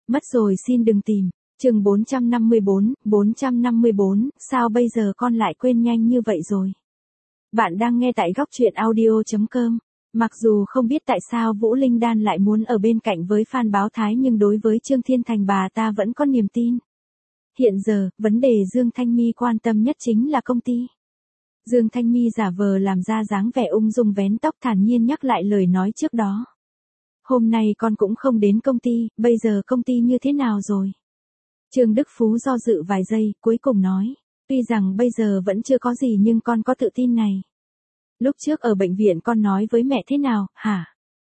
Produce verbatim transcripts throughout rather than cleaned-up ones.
Mất rồi xin đừng tìm. Chương bốn trăm năm mươi bốn, bốn trăm năm mươi bốn, sao bây giờ con lại quên nhanh như vậy rồi? Bạn đang nghe tại góc truyện audio chấm com. Mặc dù không biết tại sao Vũ Linh Đan lại muốn ở bên cạnh với Phan Báo Thái nhưng đối với Trương Thiên Thành bà ta vẫn có niềm tin. Hiện giờ, vấn đề Dương Thanh My quan tâm nhất chính là công ty. Dương Thanh My giả vờ làm ra dáng vẻ ung dung vén tóc thản nhiên nhắc lại lời nói trước đó. Hôm nay con cũng không đến công ty, bây giờ công ty như thế nào rồi? Trương Đức Phú do dự vài giây, cuối cùng nói, tuy rằng bây giờ vẫn chưa có gì nhưng con có tự tin này. Lúc trước ở bệnh viện con nói với mẹ thế nào, hả?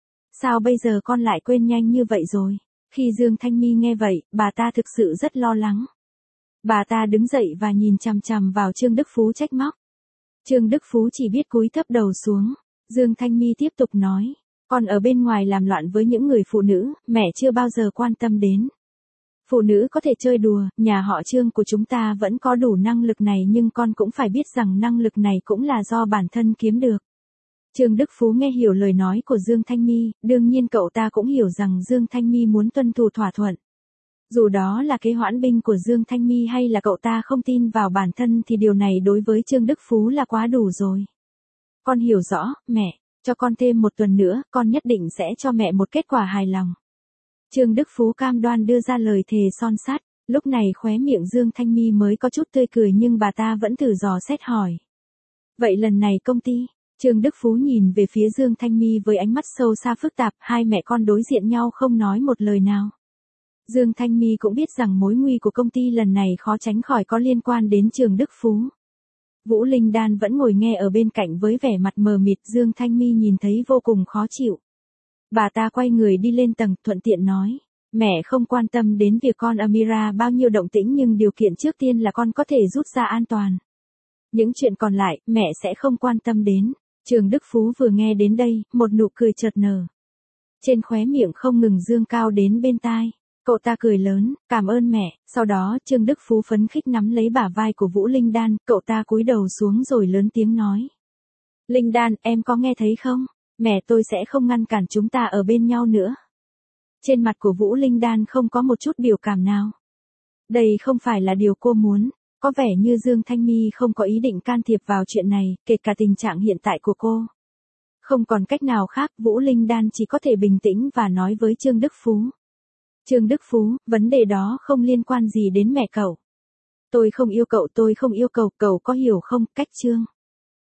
Sao bây giờ con lại quên nhanh như vậy rồi? Khi Dương Thanh My nghe vậy, bà ta thực sự rất lo lắng. Bà ta đứng dậy và nhìn chằm chằm vào Trương Đức Phú trách móc. Trương Đức Phú chỉ biết cúi thấp đầu xuống. Dương Thanh My tiếp tục nói, con ở bên ngoài làm loạn với những người phụ nữ, mẹ chưa bao giờ quan tâm đến. Phụ nữ có thể chơi đùa, nhà họ Trương của chúng ta vẫn có đủ năng lực này nhưng con cũng phải biết rằng năng lực này cũng là do bản thân kiếm được. Trương Đức Phú nghe hiểu lời nói của Dương Thanh My, đương nhiên cậu ta cũng hiểu rằng Dương Thanh My muốn tuân thủ thỏa thuận. Dù đó là kế hoãn binh của Dương Thanh My hay là cậu ta không tin vào bản thân thì điều này đối với Trương Đức Phú là quá đủ rồi. Con hiểu rõ, mẹ, cho con thêm một tuần nữa, con nhất định sẽ cho mẹ một kết quả hài lòng. Trương Đức Phú cam đoan đưa ra lời thề son sắt, lúc này khóe miệng Dương Thanh My mới có chút tươi cười nhưng bà ta vẫn thử dò xét hỏi. Vậy lần này công ty, Trương Đức Phú nhìn về phía Dương Thanh My với ánh mắt sâu xa phức tạp, hai mẹ con đối diện nhau không nói một lời nào. Dương Thanh My cũng biết rằng mối nguy của công ty lần này khó tránh khỏi có liên quan đến Trương Đức Phú. Vũ Linh Đan vẫn ngồi nghe ở bên cạnh với vẻ mặt mờ mịt, Dương Thanh My nhìn thấy vô cùng khó chịu. Bà ta quay người đi lên tầng, thuận tiện nói, mẹ không quan tâm đến việc con Amira bao nhiêu động tĩnh nhưng điều kiện trước tiên là con có thể rút ra an toàn. Những chuyện còn lại, mẹ sẽ không quan tâm đến. Trương Đức Phú vừa nghe đến đây, một nụ cười chợt nở. Trên khóe miệng không ngừng dương cao đến bên tai. Cậu ta cười lớn, cảm ơn mẹ, sau đó Trương Đức Phú phấn khích nắm lấy bả vai của Vũ Linh Đan, cậu ta cúi đầu xuống rồi lớn tiếng nói. Linh Đan, em có nghe thấy không? Mẹ tôi sẽ không ngăn cản chúng ta ở bên nhau nữa. Trên mặt của Vũ Linh Đan không có một chút biểu cảm nào. Đây không phải là điều cô muốn, có vẻ như Dương Thanh My không có ý định can thiệp vào chuyện này, kể cả tình trạng hiện tại của cô. Không còn cách nào khác, Vũ Linh Đan chỉ có thể bình tĩnh và nói với Trương Đức Phú. Trương Đức Phú, vấn đề đó không liên quan gì đến mẹ cậu. Tôi không yêu cậu, tôi không yêu cậu, cậu có hiểu không, cách Trương.